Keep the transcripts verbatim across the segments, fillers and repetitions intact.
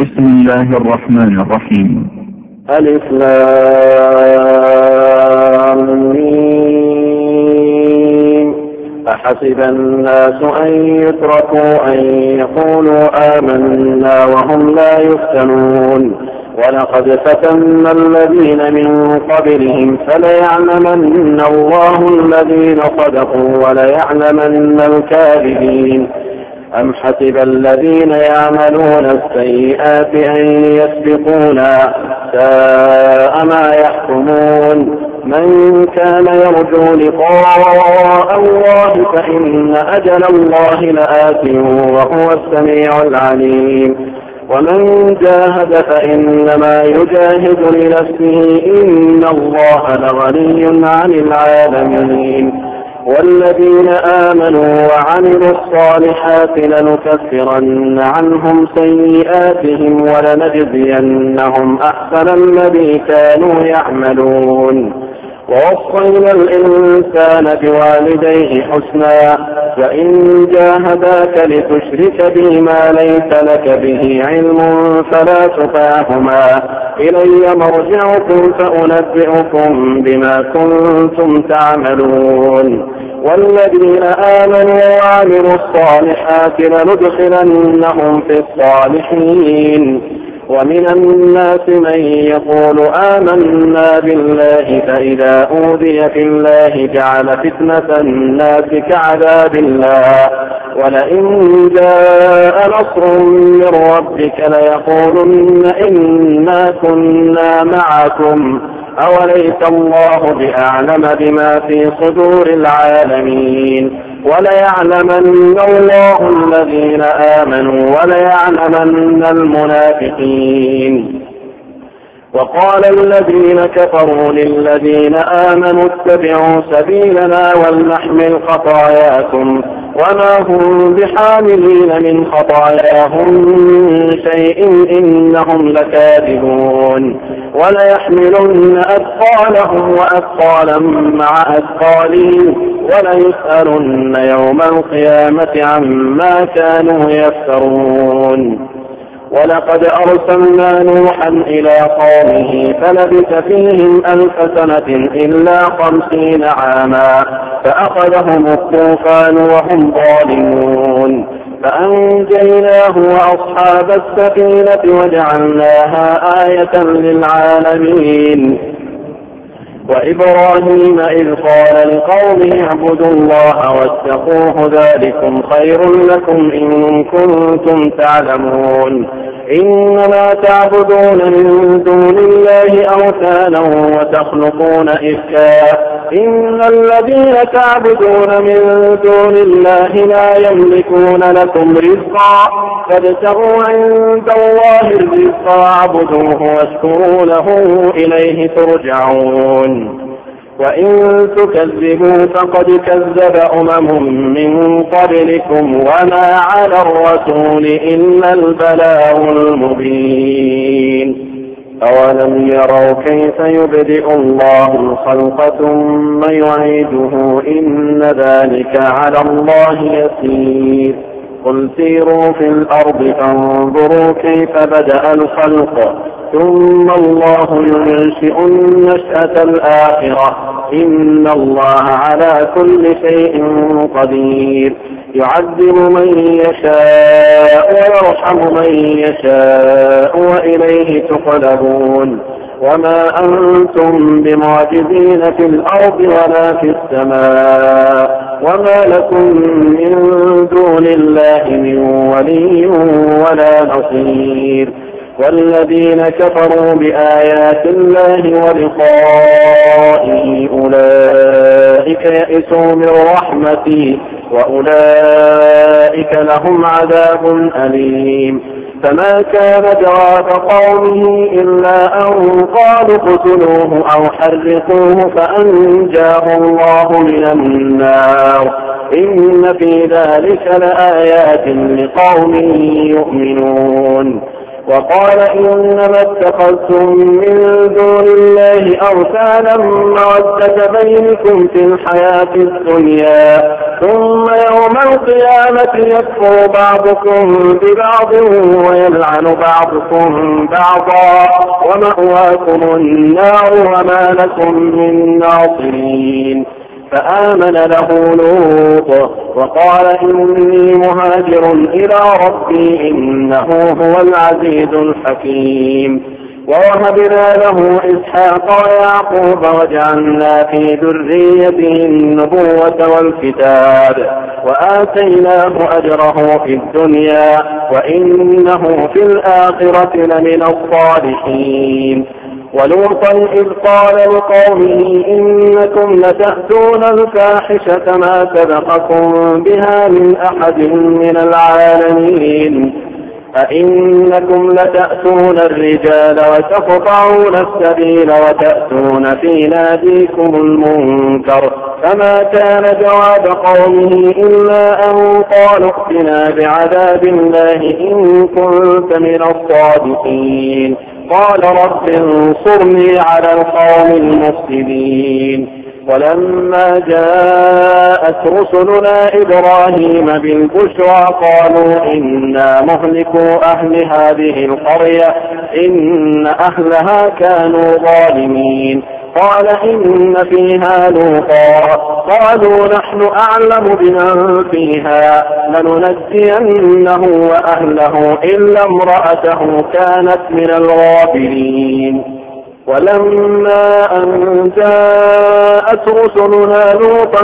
بسم الله الرحمن الرحيم. ألف لام ميم. أحسب الناس أن يتركوا أن يقولوا آمنا وهم لا يفتنون ولقد فتنا الذين من قبلهم فليعلمن الله الذين صدقوا وليعلمن الكاذبين. أم حسب الذين يعملون السيئات أن يسبقونا ساء ما يحكمون. من كان يرجو لقاء الله فإن أجل الله لآت وهو السميع العليم. ومن جاهد فإنما يجاهد لنفسه إن الله لغني عن العالمين. والذين آمنوا وعملوا الصالحات لنكفرن عنهم سيئاتهم ولنجزينهم أحسن الذي كانوا يعملون. ووصينا الإنسان بوالديه حسنا وإن جاهداك لتشرك بي ما ليس لك به علم فلا تطعهما إلي مرجعكم فأنبئكم بما كنتم تعملون. والذين آمنوا وعملوا الصالحات لندخلنهم في الصالحين. ومن الناس من يقول آمنا بالله فإذا أوذي في الله جعل فتنة الناس كعذاب الله ولئن جاء نصر من ربك ليقولن إنا كنا معكم أوليس الله بأعلم بما في صدور العالمين. وليعلمن الله الذين آمنوا وليعلمن المنافقين. وقال الذين كفروا للذين آمنوا اتبعوا سبيلنا ولنحمل خطاياكم وما هم بحاملين من خطاياهم من شيء إنهم لكاذبون. وليحملن أثقالهم وأثقالا مع أثقالهم وليسألن يوم القيامة عما كانوا يفترون. ولقد أرسلنا نوحا إلى قومه فلبث فيهم ألف سنة إلا خمسين عاما فأخذهم الطوفان وهم ظالمون فأنجيناه وأصحاب السفينة وجعلناها آية للعالمين. وإبراهيم إذ قال لقومه اعبدوا الله واتقوه ذلكم خير لكم إن كنتم تعلمون. إنما تعبدون من دون الله أوثانا وتخلقون إفكا إن الذين تعبدون من دون الله لا يملكون لكم رزقا فابتغوا عند الله الرزق واعبدوه واشكروا له إليه ترجعون. وإن تكذبوا فقد كذب أمم من قبلكم وما على الرسول إلا البلاغ المبين. أولم يروا كيف يبدئ الله الخلق ثم يعيده إن ذلك على الله يسير. قل سيروا في الأرض فانظروا كيف بدأ الخلق ثم الله ينشئ النشأة الآخرة إن الله على كل شيء قدير. يعذب من يشاء ويرحم من يشاء وإليه تقلبون. وما أنتم بمعجزين في الأرض ولا في السماء وما لكم من دون الله من ولي ولا نصير. والذين كفروا بآيات الله ولقائه أولئك يئسوا من رحمتي وأولئك لهم عذاب أليم. فما كان جواب قومه إلا أن قالوا اقتلوه أو حرقوه فأنجاه الله من النار. إن في ذلك لآيات لقوم يؤمنون. وقال إنما اتخذتم من دون الله أوثانا مودة بينكم في الحياة الدنيا ثم يوم القيامة يكفر بعضكم ببعض ويلعن بعضكم بعضا ومأواكم النار وما لكم من ناصرين. فآمن له لوط وقال إني مهاجر إلى ربي إنه هو العزيز الحكيم. ووهبنا له إسحاق ويعقوب وجعلنا في ذريته النبوة والكتاب وآتيناه أجره في الدنيا وإنه في الآخرة لمن الصالحين. ولوطا إذ قال لقومه إنكم لتأتون الفاحشة ما سبقكم بها من أحد من العالمين أئنكم لتأتون الرجال وتقطعون السبيل وتأتون في ناديكم المنكر. فما كان جواب قومه إلا أن قالوا ائتنا بعذاب الله إن كنت من الصادقين. قال رب انصرني على القوم المفسدين. ولما جاءت رسلنا إبراهيم بالبشرى قالوا إنا مهلكو أهل هذه القرية إن أهلها كانوا ظالمين. قال إن فيها لوطا قالوا نحن أعلم بمن فيها لننجينه وأهله إلا امرأته كانت من الغابرين. ولما أن جاءت رسلنا لوطا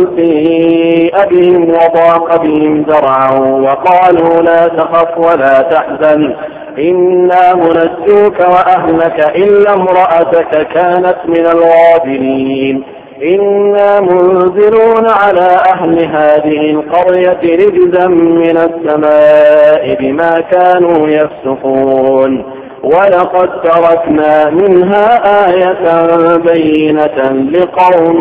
سيء بهم وضاق بهم ذرعا وقالوا لا تخف ولا تحزن إنا منجوك وأهلك إلا امرأتك كانت من الغابرين. إنا منزلون على أهل هذه القرية رجزا من السماء بما كانوا يفسقون. ولقد تركنا منها آية بينة لقوم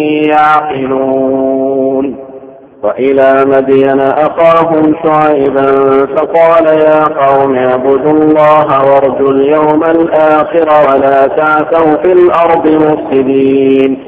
يعقلون. وإلى مدين أخاهم شعيبا فقال يا قوم اعبدوا الله وارجوا اليوم الآخر ولا تعثوا في الأرض مفسدين.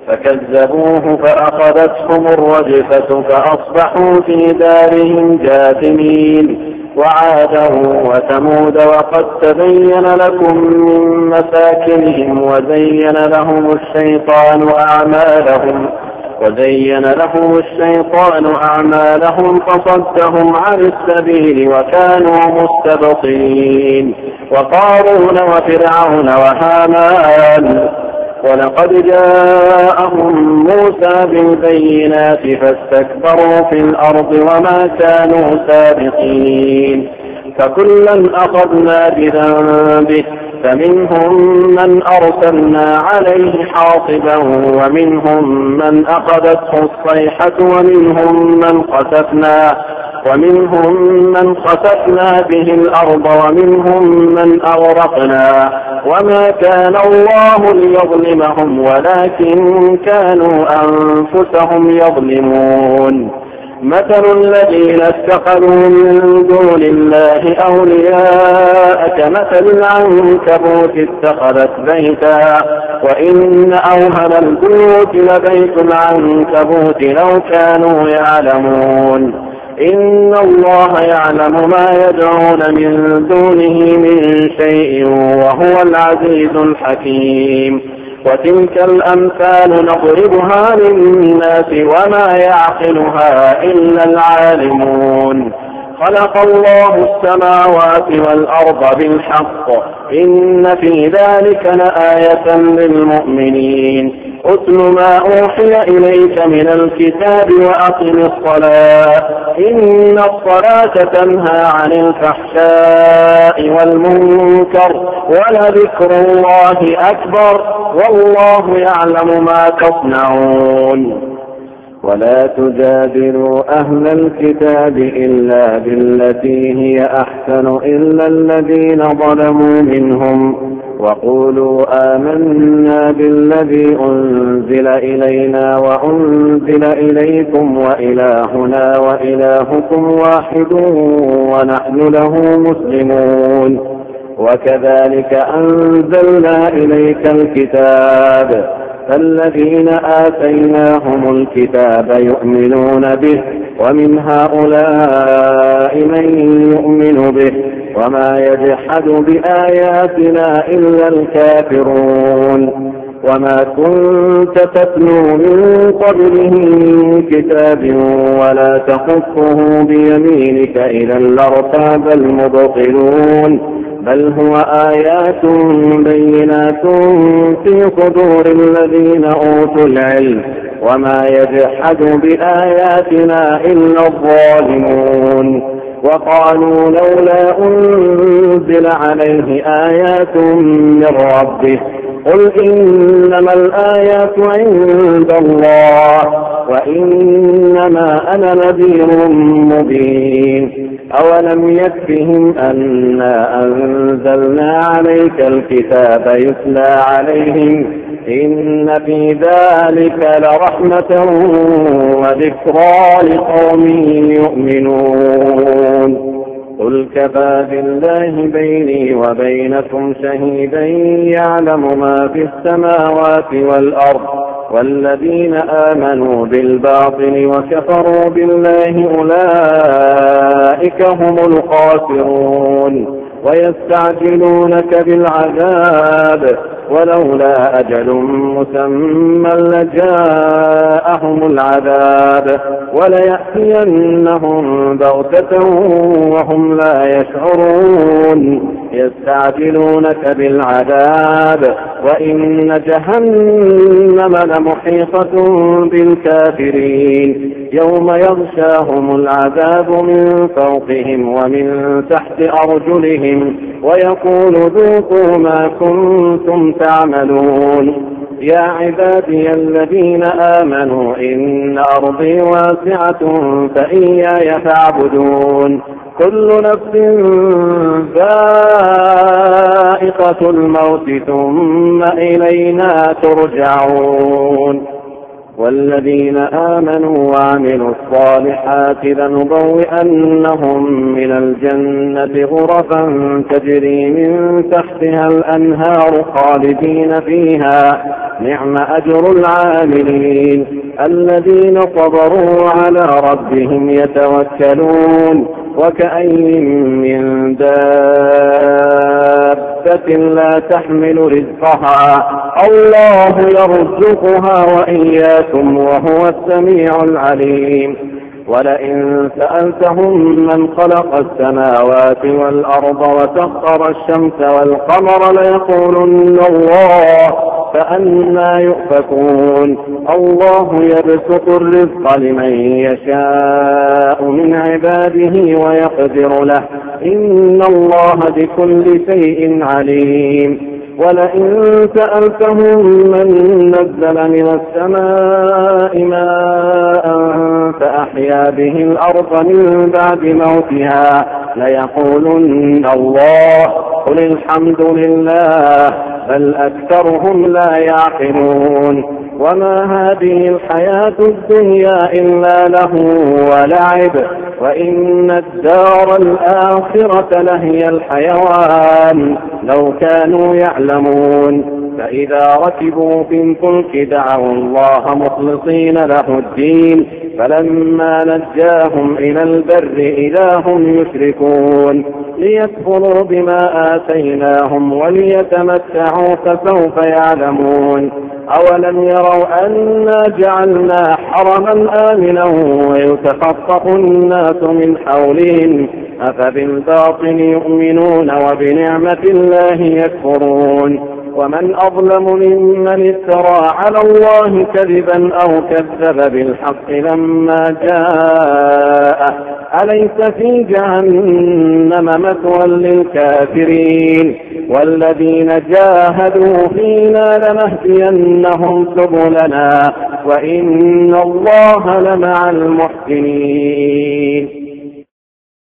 فكذبوه فأخذتهم الرجفة فأصبحوا في دارهم جاثمين. وعادا وثمود وقد تبين لكم من مساكنهم وزين لهم الشيطان أعمالهم وزين لهم الشيطان أعمالهم فصدهم عن السبيل وكانوا مستبصرين. وقارون وفرعون وهامان ولقد جاءهم موسى بالبينات فاستكبروا في الأرض وما كانوا سابقين. فكلا أخذنا بذنبه فمنهم من أرسلنا عليه حاصبا ومنهم من أخذته الصيحة ومنهم من خسفنا ومنهم من خسفنا به الأرض ومنهم من أغرقنا وما كان الله ليظلمهم ولكن كانوا أنفسهم يظلمون. مثل الذين اتخذوا من دون الله أولياء كمثل العنكبوت اتخذت بيتا وإن أوهن البيوت لبيت العنكبوت لو كانوا يعلمون. إن الله يعلم ما يدعون من دونه من شيء وهو العزيز الحكيم. وتلك الأمثال نضربها للناس وما يعقلها إلا العالمون. خلق الله السماوات والأرض بالحق إن في ذلك لآية للمؤمنين. أتل ما أوحي إليك من الكتاب وأقم الصلاة إن الصلاة تنهى عن الفحشاء والمنكر ولذكر الله أكبر والله يعلم ما تصنعون. ولا تجادلوا أهل الكتاب إلا بالتي هي أحسن إلا الذين ظلموا منهم وقولوا آمنا بالذي أنزل إلينا وأنزل إليكم وإلهنا وإلهكم واحد ونحن له مسلمون وكذلك أنزلنا إليك الكتاب فالذين آتيناهم الكتاب يؤمنون به ومن هؤلاء من يؤمن به وما يجحد بآياتنا إلا الكافرون وما كنت تتلو من قبله من كتاب ولا تخطه بيمينك إذا لارتاب المبطلون بل هو آيات بينات في صدور الذين أوتوا العلم وما يجحد بآياتنا إلا الظالمون وقالوا لولا أنزل عليه آيات من ربه قل إنما الآيات عند الله وإنما أنا نذير مبين أولم يكفهم أنا أنزلنا عليك الكتاب يتلى عليهم إن في ذلك لرحمة وذكرى لقوم يؤمنون قل كفى بالله بيني وبينكم شهيدا يعلم ما في السماوات والأرض والذين آمنوا بالباطل وكفروا بالله أولئك هم الخاسرون ويستعجلونك بالعذاب ولولا أجل مسمى لجاءهم العذاب وليأتينهم بغتة وهم لا يشعرون يستعجلونك بالعذاب وإن جهنم لمحيطة بالكافرين يوم يغشاهم العذاب من فوقهم ومن تحت أرجلهم ويقول ذوقوا ما كنتم تعملون يا عبادي الذين آمنوا إن أرضي واسعة فإياي فاعبدون كل نفس ذائقة الموت ثم إلينا ترجعون والذين آمنوا وعملوا الصالحات لنبوئنهم من الجنة غرفا تجري من تحتها الأنهار خالدين فيها نعم أجر العاملين الذين صبروا على ربهم يتوكلون وكأي من دابة لا تحمل رزقها الله يرزقها وإياكم وهو السميع العليم ولئن سألتهم من خلق السماوات والأرض وسخر الشمس والقمر ليقولن الله فأنى يؤفكون الله يبسط الرزق لمن يشاء من عباده ويقدر له إن الله بكل شيء عليم ولئن سألتهم من نزل من السماء ماء فأحيا به الأرض من بعد موتها ليقولن الله قل الحمد لله بل أكثرهم لا يعقلون وما هذه الحياة الدنيا إلا له ولعب وإن الدار الآخرة لهي الحيوان لو كانوا يعلمون فإذا ركبوا في الفلك دعوا الله مخلصين له الدين فلما نجاهم إلى البر إذا هم يشركون ليكفروا بما آتيناهم وليتمتعوا فسوف يعلمون أولم يروا أنا جعلنا حرما آمنا ويتخطف الناس من حولهم أفبالباطل يؤمنون وبنعمة الله يكفرون ومن أظلم ممن افترى على الله كذبا أو كذب بالحق لما جاءه أليس في جهنم مثوى للكافرين والذين جاهدوا فينا لنهدينهم سبلنا وإن الله لمع المحسنين